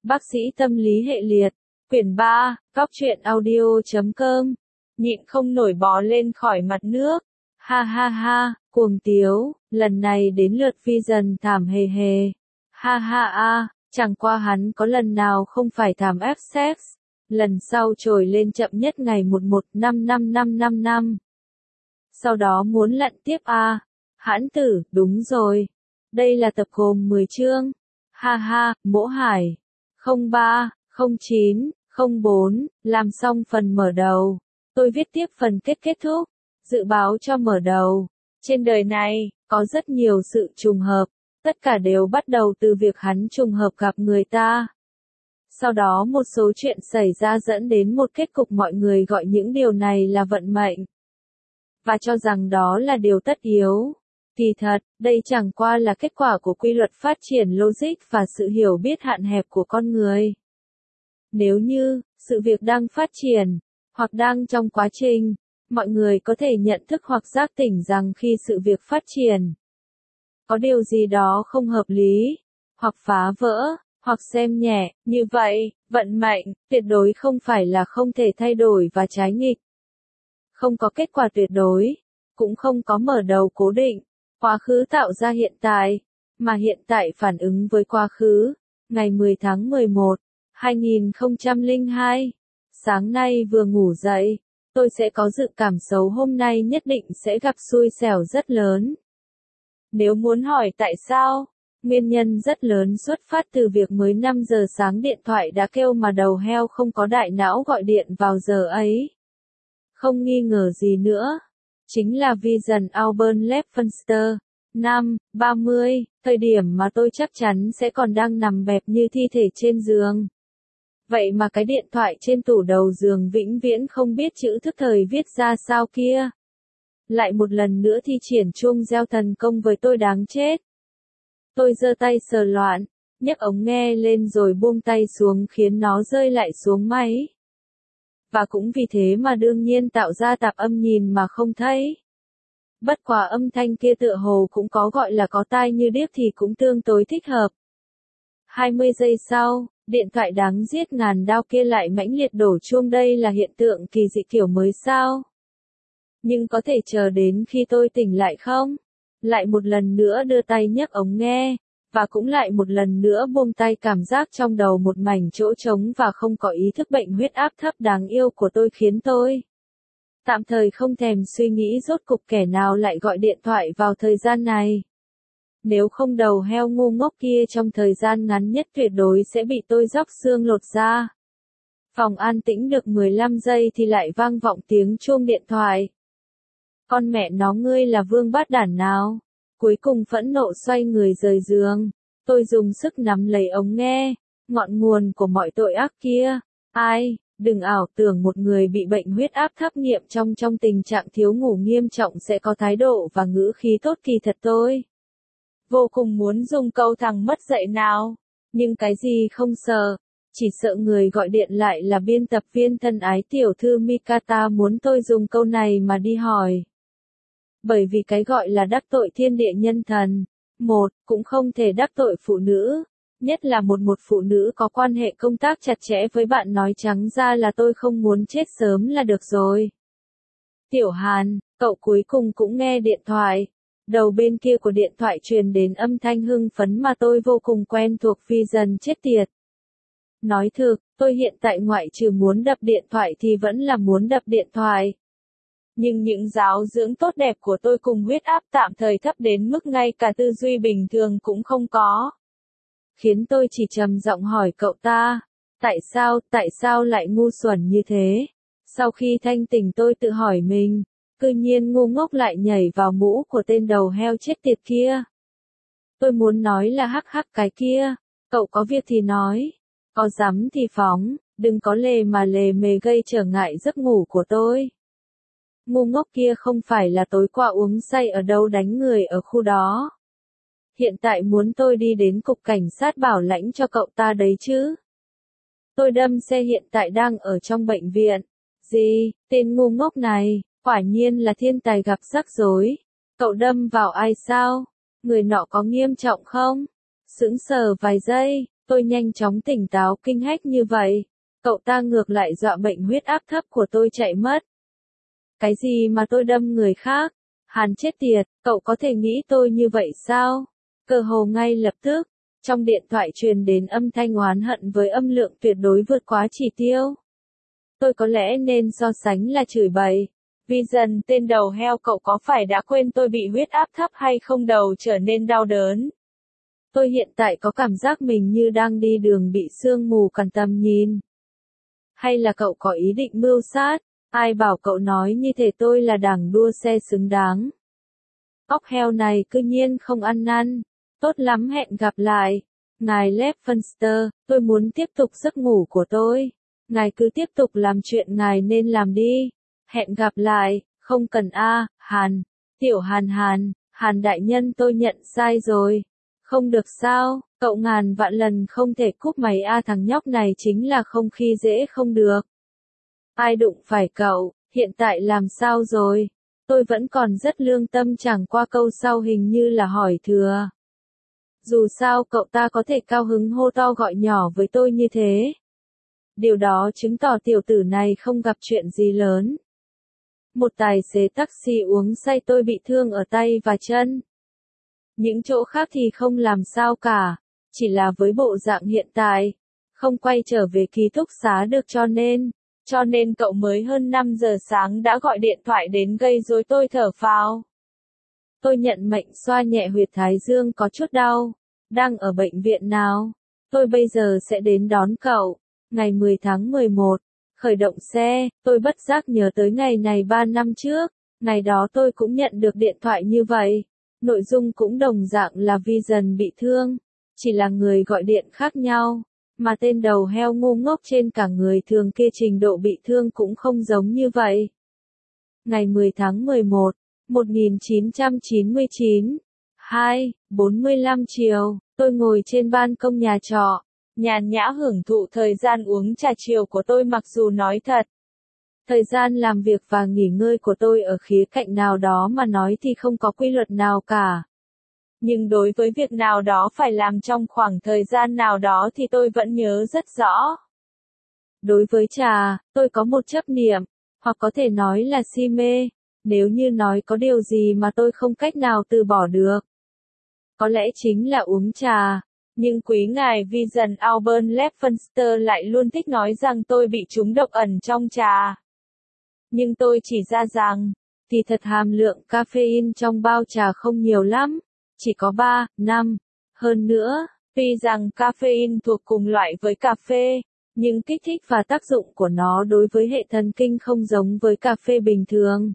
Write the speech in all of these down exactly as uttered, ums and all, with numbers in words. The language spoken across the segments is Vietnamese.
Bác sĩ tâm lý hệ liệt, quyển ba, góc truyện audio chấm com, nhịn không nổi bò lên khỏi mặt nước. Ha ha ha, cuồng tiếu, lần này đến lượt Vision thảm hề hề. Ha ha a, chẳng qua hắn có lần nào không phải thảm ép sex, lần sau trồi lên chậm nhất ngày một một năm năm năm năm năm. Sau đó muốn lặn tiếp a. Hãn tử, đúng rồi. Đây là tập gồm mười chương. Ha ha, Mỗ Hải. không ba, không chín, không bốn, làm xong phần mở đầu. Tôi viết tiếp phần kết kết thúc. Dự báo cho mở đầu. Trên đời này, có rất nhiều sự trùng hợp. Tất cả đều bắt đầu từ việc hắn trùng hợp gặp người ta. Sau đó một số chuyện xảy ra dẫn đến một kết cục mọi người gọi những điều này là vận mệnh. Và cho rằng đó là điều tất yếu. Kỳ thật, đây chẳng qua là kết quả của quy luật phát triển logic và sự hiểu biết hạn hẹp của con người. Nếu như, sự việc đang phát triển, hoặc đang trong quá trình, mọi người có thể nhận thức hoặc giác tỉnh rằng khi sự việc phát triển, có điều gì đó không hợp lý, hoặc phá vỡ, hoặc xem nhẹ, như vậy, vận mệnh, tuyệt đối không phải là không thể thay đổi và trái nghịch. Không có kết quả tuyệt đối, cũng không có mở đầu cố định. Quá khứ tạo ra hiện tại, mà hiện tại phản ứng với quá khứ. Ngày mười tháng mười một, hai nghìn không trăm lẻ hai, sáng nay vừa ngủ dậy, tôi sẽ có dự cảm xấu hôm nay nhất định sẽ gặp xui xẻo rất lớn. Nếu muốn hỏi tại sao, nguyên nhân rất lớn xuất phát từ việc mới năm giờ sáng điện thoại đã kêu mà đầu heo không có đại não gọi điện vào giờ ấy. Không nghi ngờ gì nữa. Chính là Vision Auburn Levenster, năm, ba mươi, thời điểm mà tôi chắc chắn sẽ còn đang nằm bẹp như thi thể trên giường. Vậy mà cái điện thoại trên tủ đầu giường vĩnh viễn không biết chữ thức thời viết ra sao kia. Lại một lần nữa thi triển chuông reo thần công với tôi đáng chết. Tôi giơ tay sờ loạn, nhấc ống nghe lên rồi buông tay xuống khiến nó rơi lại xuống máy. Và cũng vì thế mà đương nhiên tạo ra tạp âm nhìn mà không thấy. Bất quá âm thanh kia tựa hồ cũng có gọi là có tai như điếc thì cũng tương đối thích hợp. hai mươi giây sau, điện thoại đáng giết ngàn đao kia lại mãnh liệt đổ chuông, đây là hiện tượng kỳ dị kiểu mới sao? Nhưng có thể chờ đến khi tôi tỉnh lại không? Lại một lần nữa đưa tay nhấc ống nghe, và cũng lại một lần nữa buông tay, cảm giác trong đầu một mảnh chỗ trống và không có ý thức bệnh huyết áp thấp đáng yêu của tôi khiến tôi tạm thời không thèm suy nghĩ rốt cục kẻ nào lại gọi điện thoại vào thời gian này. Nếu không đầu heo ngu ngốc kia trong thời gian ngắn nhất tuyệt đối sẽ bị tôi róc xương lột da. Phòng an tĩnh được mười lăm giây thì lại vang vọng tiếng chuông điện thoại. Con mẹ nó, ngươi là vương bát đản nào? Cuối cùng phẫn nộ xoay người rời giường. Tôi dùng sức nắm lấy ống nghe. Ngọn nguồn của mọi tội ác kia. Ai, đừng ảo tưởng một người bị bệnh huyết áp thấp nghiêm trong trong tình trạng thiếu ngủ nghiêm trọng sẽ có thái độ và ngữ khí tốt, kỳ thật tôi vô cùng muốn dùng câu thằng mất dạy nào. Nhưng cái gì không sợ. Chỉ sợ người gọi điện lại là biên tập viên thân ái tiểu thư Mikata muốn tôi dùng câu này mà đi hỏi. Bởi vì cái gọi là đắc tội thiên địa nhân thần, một, cũng không thể đắc tội phụ nữ, nhất là một một phụ nữ có quan hệ công tác chặt chẽ với bạn, nói trắng ra là tôi không muốn chết sớm là được rồi. Tiểu Hàn, cậu cuối cùng cũng nghe điện thoại. Đầu bên kia của điện thoại truyền đến âm thanh hưng phấn mà tôi vô cùng quen thuộc, Vision chết tiệt. Nói thực, tôi hiện tại ngoại trừ muốn đập điện thoại thì vẫn là muốn đập điện thoại. Nhưng những giáo dưỡng tốt đẹp của tôi cùng huyết áp tạm thời thấp đến mức ngay cả tư duy bình thường cũng không có. Khiến tôi chỉ trầm giọng hỏi cậu ta, tại sao, tại sao lại ngu xuẩn như thế? Sau khi thanh tỉnh tôi tự hỏi mình, cư nhiên ngu ngốc lại nhảy vào mũ của tên đầu heo chết tiệt kia. Tôi muốn nói là hắc hắc cái kia, cậu có việc thì nói, có dám thì phóng, đừng có lề mà lề mề gây trở ngại giấc ngủ của tôi. Ngu ngốc kia không phải là tối qua uống say ở đâu đánh người ở khu đó. Hiện tại muốn tôi đi đến cục cảnh sát bảo lãnh cho cậu ta đấy chứ. Tôi đâm xe hiện tại đang ở trong bệnh viện. Gì, tên ngu ngốc này, quả nhiên là thiên tài gặp rắc rối. Cậu đâm vào ai sao? Người nọ có nghiêm trọng không? Sững sờ vài giây, Tôi nhanh chóng tỉnh táo kinh hách như vậy. Cậu ta ngược lại dọa bệnh huyết áp thấp của tôi chạy mất. Cái gì mà tôi đâm người khác? Hàn chết tiệt, cậu có thể nghĩ tôi như vậy sao? Cơ hồ ngay lập tức, trong điện thoại truyền đến âm thanh oán hận với âm lượng tuyệt đối vượt quá chỉ tiêu. Tôi có lẽ nên so sánh là chửi bậy. Vision, tên đầu heo, cậu có phải đã quên tôi bị huyết áp thấp hay không? Đầu trở nên đau đớn. Tôi hiện tại có cảm giác mình như đang đi đường bị sương mù cản tầm nhìn. Hay là cậu có ý định mưu sát? Ai bảo cậu nói như thế? Tôi là đảng đua xe xứng đáng. Óc heo này cư nhiên không ăn năn. Tốt lắm, hẹn gặp lại. Ngài Lev Funster, tôi muốn tiếp tục giấc ngủ của tôi. Ngài cứ tiếp tục làm chuyện ngài nên làm đi. Hẹn gặp lại, không cần a, à, Hàn. Tiểu Hàn Hàn, Hàn đại nhân, tôi nhận sai rồi. Không được sao, cậu ngàn vạn lần không thể cúp máy a, à, thằng nhóc này chính là không khi dễ không được. Ai đụng phải cậu, hiện tại làm sao rồi? Tôi vẫn còn rất lương tâm, chẳng qua câu sau hình như là hỏi thừa. Dù sao cậu ta có thể cao hứng hô to gọi nhỏ với tôi như thế. Điều đó chứng tỏ tiểu tử này không gặp chuyện gì lớn. Một tài xế taxi uống say, tôi bị thương ở tay và chân. Những chỗ khác thì không làm sao cả, chỉ là với bộ dạng hiện tại, không quay trở về ký túc xá được, cho nên, cho nên cậu mới hơn năm giờ sáng đã gọi điện thoại đến gây rối. Tôi thở phào. Tôi nhận mệnh xoa nhẹ huyệt thái dương có chút đau. Đang ở bệnh viện nào? Tôi bây giờ sẽ đến đón cậu. Ngày mười tháng mười một, khởi động xe, tôi bất giác nhớ tới ngày này ba năm trước. Ngày đó tôi cũng nhận được điện thoại như vậy. Nội dung cũng đồng dạng là Vision bị thương. Chỉ là người gọi điện khác nhau. Mà tên đầu heo ngu ngốc trên cả người thường kia trình độ bị thương cũng không giống như vậy. Ngày mười tháng mười một, một nghìn chín trăm chín mươi chín, hai, bốn mươi lăm chiều, tôi ngồi trên ban công nhà trọ, nhàn nhã hưởng thụ thời gian uống trà chiều của tôi. Mặc dù nói thật, thời gian làm việc và nghỉ ngơi của tôi ở khía cạnh nào đó mà nói thì không có quy luật nào cả. Nhưng đối với việc nào đó phải làm trong khoảng thời gian nào đó thì tôi vẫn nhớ rất rõ. Đối với trà, tôi có một chấp niệm, hoặc có thể nói là si mê. Nếu như nói có điều gì mà tôi không cách nào từ bỏ được, có lẽ chính là uống trà. Nhưng quý ngài Vision Albert Lev Funster lại luôn thích nói rằng tôi bị trúng độc ẩn trong trà. Nhưng tôi chỉ ra rằng, thì thật hàm lượng caffeine trong bao trà không nhiều lắm, chỉ có ba, năm. Hơn nữa, tuy rằng caffeine thuộc cùng loại với cà phê, nhưng kích thích và tác dụng của nó đối với hệ thần kinh không giống với cà phê bình thường.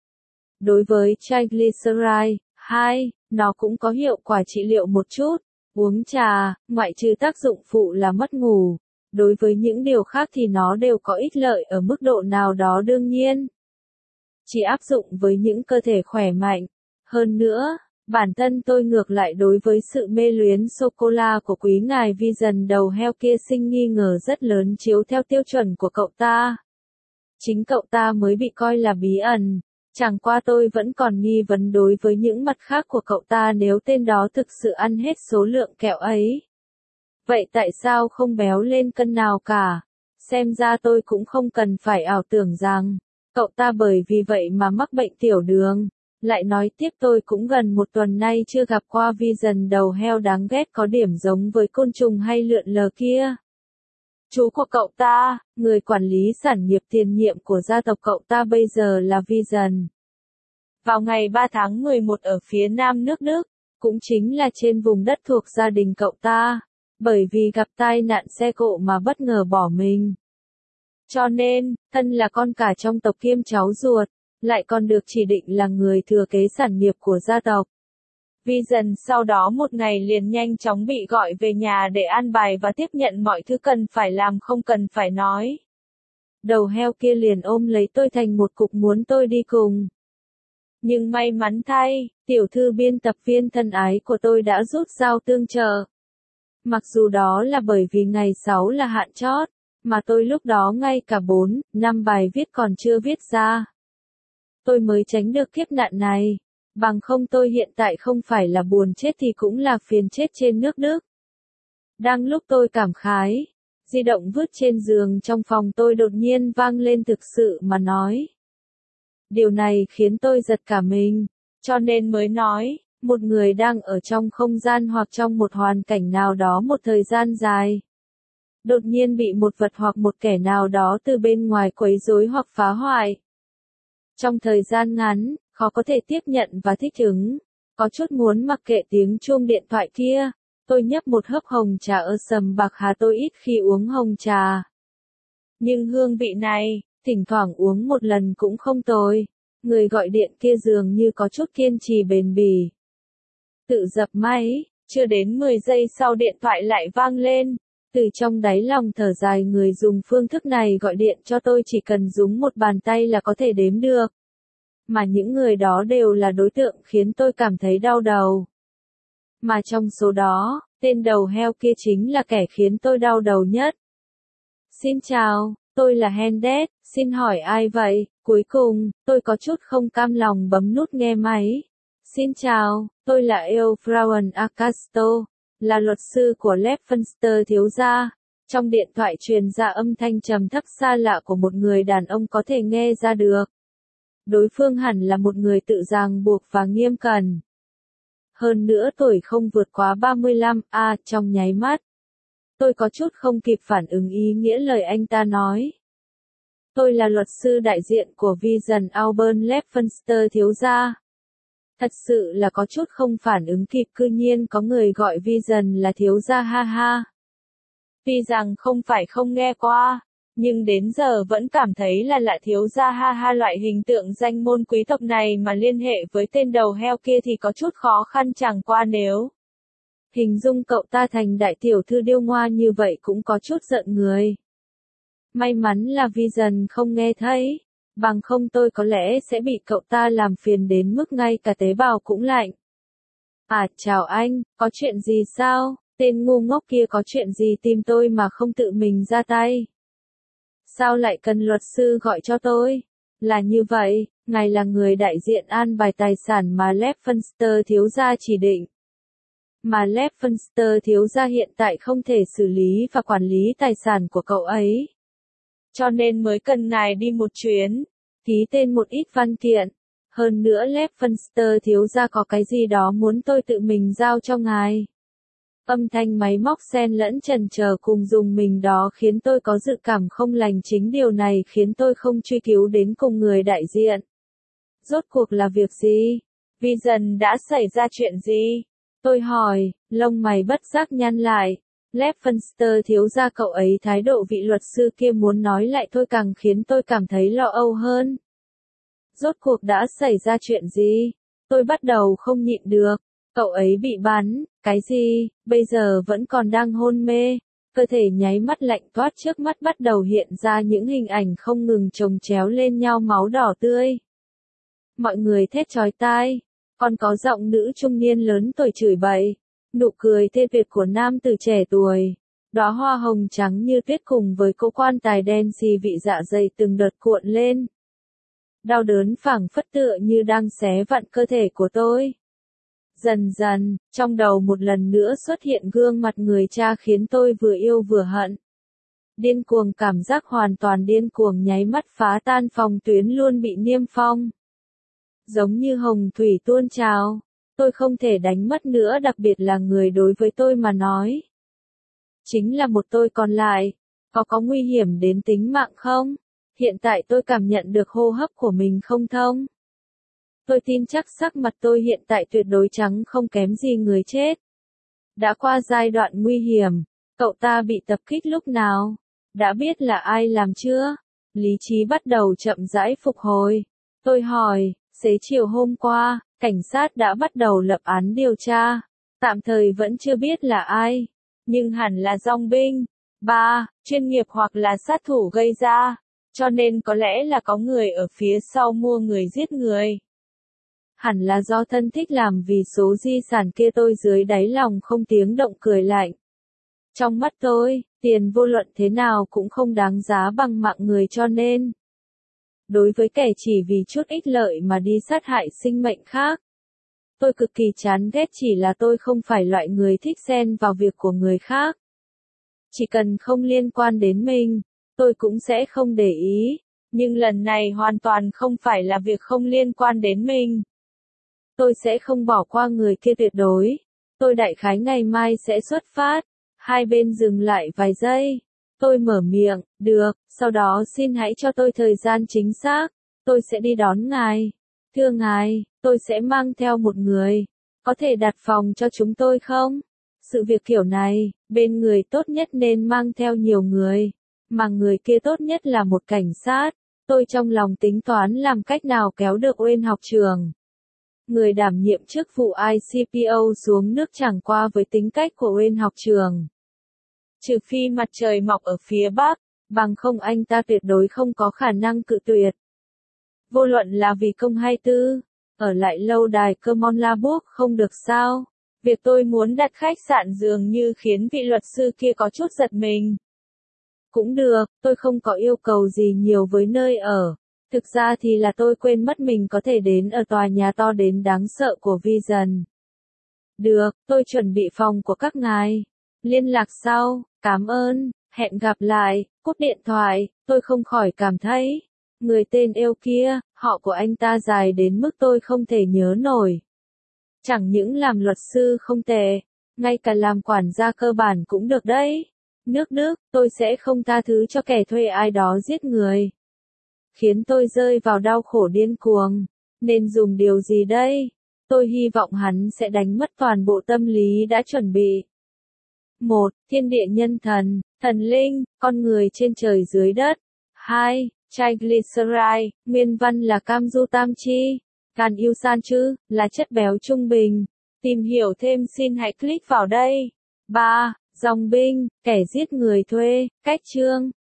Đối với triglyceride, hai, nó cũng có hiệu quả trị liệu một chút. Uống trà, ngoại trừ tác dụng phụ là mất ngủ, đối với những điều khác thì nó đều có ích lợi ở mức độ nào đó đương nhiên. Chỉ áp dụng với những cơ thể khỏe mạnh. Hơn nữa, bản thân tôi ngược lại đối với sự mê luyến sô-cô-la của quý ngài Vision đầu heo kia sinh nghi ngờ rất lớn chiếu theo tiêu chuẩn của cậu ta. Chính cậu ta mới bị coi là bí ẩn. Chẳng qua tôi vẫn còn nghi vấn đối với những mặt khác của cậu ta nếu tên đó thực sự ăn hết số lượng kẹo ấy. Vậy tại sao không béo lên cân nào cả? Xem ra tôi cũng không cần phải ảo tưởng rằng, cậu ta bởi vì vậy mà mắc bệnh tiểu đường. Lại nói tiếp, tôi cũng gần một tuần nay chưa gặp qua Vision đầu heo đáng ghét có điểm giống với côn trùng hay lượn lờ kia. Chú của cậu ta, người quản lý sản nghiệp tiền nhiệm của gia tộc cậu ta bây giờ là Vision. Vào ngày ba tháng mười một ở phía nam nước Đức, cũng chính là trên vùng đất thuộc gia đình cậu ta, bởi vì gặp tai nạn xe cộ mà bất ngờ bỏ mình. Cho nên, thân là con cả trong tộc kiêm cháu ruột, lại còn được chỉ định là người thừa kế sản nghiệp của gia tộc. Vision sau đó một ngày liền nhanh chóng bị gọi về nhà để an bài và tiếp nhận mọi thứ cần phải làm không cần phải nói. Đầu heo kia liền ôm lấy tôi thành một cục muốn tôi đi cùng. Nhưng may mắn thay, tiểu thư biên tập viên thân ái của tôi đã rút dao tương trợ. Mặc dù đó là bởi vì ngày sáu là hạn chót, mà tôi lúc đó ngay cả bốn, năm bài viết còn chưa viết ra. Tôi mới tránh được kiếp nạn này. Bằng không tôi hiện tại không phải là buồn chết thì cũng là phiền chết trên nước Đức. Đang lúc tôi cảm khái, di động vứt trên giường trong phòng tôi đột nhiên vang lên thực sự mà nói. Điều này khiến tôi giật cả mình, cho nên mới nói, một người đang ở trong không gian hoặc trong một hoàn cảnh nào đó một thời gian dài. Đột nhiên bị một vật hoặc một kẻ nào đó từ bên ngoài quấy rối hoặc phá hoại. Trong thời gian ngắn, khó có thể tiếp nhận và thích ứng, có chút muốn mặc kệ tiếng chuông điện thoại kia. Tôi nhấp một hớp hồng trà ơ sầm bạc hà, tôi ít khi uống hồng trà. Nhưng hương vị này, thỉnh thoảng uống một lần cũng không tồi. Người gọi điện kia dường như có chút kiên trì bền bỉ. Tự dập máy, chưa đến mười giây sau điện thoại lại vang lên. Từ trong đáy lòng thở dài, người dùng phương thức này gọi điện cho tôi chỉ cần dùng một bàn tay là có thể đếm được. Mà những người đó đều là đối tượng khiến tôi cảm thấy đau đầu. Mà trong số đó, tên đầu heo kia chính là kẻ khiến tôi đau đầu nhất. Xin chào, tôi là Hendet, xin hỏi ai vậy? Cuối cùng, tôi có chút không cam lòng bấm nút nghe máy. Xin chào, tôi là Eufrauen Acasto, là luật sư của Levenster thiếu gia. Trong điện thoại truyền ra âm thanh trầm thấp xa lạ của một người đàn ông có thể nghe ra được. Đối phương hẳn là một người tự ràng buộc và nghiêm cẩn. Hơn nữa tuổi không vượt quá ba mươi lăm, à, trong nháy mắt. Tôi có chút không kịp phản ứng ý nghĩa lời anh ta nói. Tôi là luật sư đại diện của Vision Auburn Levenster thiếu gia. Thật sự là có chút không phản ứng kịp, cư nhiên có người gọi Vision là thiếu gia, ha ha. Tuy rằng không phải không nghe qua, nhưng đến giờ vẫn cảm thấy là lạ, thiếu gia ha ha. Loại hình tượng danh môn quý tộc này mà liên hệ với tên đầu heo kia thì có chút khó khăn, chẳng qua nếu hình dung cậu ta thành đại tiểu thư điêu ngoa như vậy cũng có chút giận người. May mắn là Vision không nghe thấy, bằng không tôi có lẽ sẽ bị cậu ta làm phiền đến mức ngay cả tế bào cũng lạnh. À, chào anh, có chuyện gì sao? Tên ngu ngốc kia có chuyện gì tìm tôi mà không tự mình ra tay? Sao lại cần luật sư gọi cho tôi? Là như vậy, ngài là người đại diện an bài tài sản mà Levenster thiếu gia chỉ định. Mà Levenster thiếu gia hiện tại không thể xử lý và quản lý tài sản của cậu ấy. Cho nên mới cần ngài đi một chuyến, ký tên một ít văn kiện. Hơn nữa Levenster thiếu gia có cái gì đó muốn tôi tự mình giao cho ngài. Âm thanh máy móc xen lẫn chần chờ cùng dùng mình đó khiến tôi có dự cảm không lành, chính điều này khiến tôi không truy cứu đến cùng người đại diện. Rốt cuộc là việc gì? Vision đã xảy ra chuyện gì? Tôi hỏi, lông mày bất giác nhăn lại. Levenster thiếu gia cậu ấy thái độ vị luật sư kia muốn nói lại thôi càng khiến tôi cảm thấy lo âu hơn. Rốt cuộc đã xảy ra chuyện gì? Tôi bắt đầu không nhịn được. Cậu ấy bị bắn, cái gì, bây giờ vẫn còn đang hôn mê. Cơ thể nháy mắt lạnh toát, trước mắt bắt đầu hiện ra những hình ảnh không ngừng chồng chéo lên nhau, máu đỏ tươi. Mọi người thét chói tai, còn có giọng nữ trung niên lớn tuổi chửi bậy. Nụ cười thê việt của nam tử trẻ tuổi. Đóa hoa hồng trắng như tuyết cùng với cỗ quan tài đen xì vị dạ dày từng đợt cuộn lên. Đau đớn phảng phất tựa như đang xé vặn cơ thể của tôi. Dần dần, trong đầu một lần nữa xuất hiện gương mặt người cha khiến tôi vừa yêu vừa hận. Điên cuồng, cảm giác hoàn toàn điên cuồng nháy mắt phá tan phòng tuyến luôn bị niêm phong. Giống như hồng thủy tuôn trào, tôi không thể đánh mất nữa, đặc biệt là người đối với tôi mà nói. Chính là một tôi còn lại, có có nguy hiểm đến tính mạng không? Hiện tại tôi cảm nhận được hô hấp của mình không thông. Tôi tin chắc sắc mặt tôi hiện tại tuyệt đối trắng không kém gì người chết. Đã qua giai đoạn nguy hiểm, cậu ta bị tập kích lúc nào? Đã biết là ai làm chưa? Lý trí bắt đầu chậm rãi phục hồi. Tôi hỏi, xế chiều hôm qua, cảnh sát đã bắt đầu lập án điều tra. Tạm thời vẫn chưa biết là ai, nhưng hẳn là dòng binh, ba, chuyên nghiệp hoặc là sát thủ gây ra. Cho nên có lẽ là có người ở phía sau mua người giết người. Hẳn là do thân thích làm vì số di sản kia. Tôi dưới đáy lòng không tiếng động cười lạnh. Trong mắt tôi, tiền vô luận thế nào cũng không đáng giá bằng mạng người, cho nên đối với kẻ chỉ vì chút ích lợi mà đi sát hại sinh mệnh khác, tôi cực kỳ chán ghét. Chỉ là tôi không phải loại người thích xen vào việc của người khác. Chỉ cần không liên quan đến mình, tôi cũng sẽ không để ý. Nhưng lần này hoàn toàn không phải là việc không liên quan đến mình. Tôi sẽ không bỏ qua người kia tuyệt đối. Tôi đại khái ngày mai sẽ xuất phát. Hai bên dừng lại vài giây. Tôi mở miệng, được, sau đó xin hãy cho tôi thời gian chính xác. Tôi sẽ đi đón ngài. Thưa ngài, tôi sẽ mang theo một người. Có thể đặt phòng cho chúng tôi không? Sự việc kiểu này, bên người tốt nhất nên mang theo nhiều người. Mà người kia tốt nhất là một cảnh sát. Tôi trong lòng tính toán làm cách nào kéo được Wayne học trường. Người đảm nhiệm chức vụ I C P O xuống nước chẳng qua với tính cách của Wayne học trường. Trừ phi mặt trời mọc ở phía bắc, bằng không anh ta tuyệt đối không có khả năng cự tuyệt. Vô luận là vì công hay tư, ở lại lâu đài Common Labour không được sao. Việc tôi muốn đặt khách sạn dường như khiến vị luật sư kia có chút giật mình. Cũng được, tôi không có yêu cầu gì nhiều với nơi ở. Thực ra thì là tôi quên mất mình có thể đến ở tòa nhà to đến đáng sợ của Vision. Được, tôi chuẩn bị phòng của các ngài. Liên lạc sau, cảm ơn, hẹn gặp lại, cúp điện thoại, tôi không khỏi cảm thấy. Người tên yêu kia, họ của anh ta dài đến mức tôi không thể nhớ nổi. Chẳng những làm luật sư không tệ, ngay cả làm quản gia cơ bản cũng được đấy. Nước Đức, tôi sẽ không tha thứ cho kẻ thuê ai đó giết người. Khiến tôi rơi vào đau khổ điên cuồng. Nên dùng điều gì đây? Tôi hy vọng hắn sẽ đánh mất toàn bộ tâm lý đã chuẩn bị. một. Thiên địa nhân thần, thần linh, con người trên trời dưới đất. hai. Triglyceride, nguyên văn là cam du tam chi. Can yêu san chứ, là chất béo trung bình. Tìm hiểu thêm xin hãy click vào đây. ba. Dòng binh, kẻ giết người thuê, cách chương.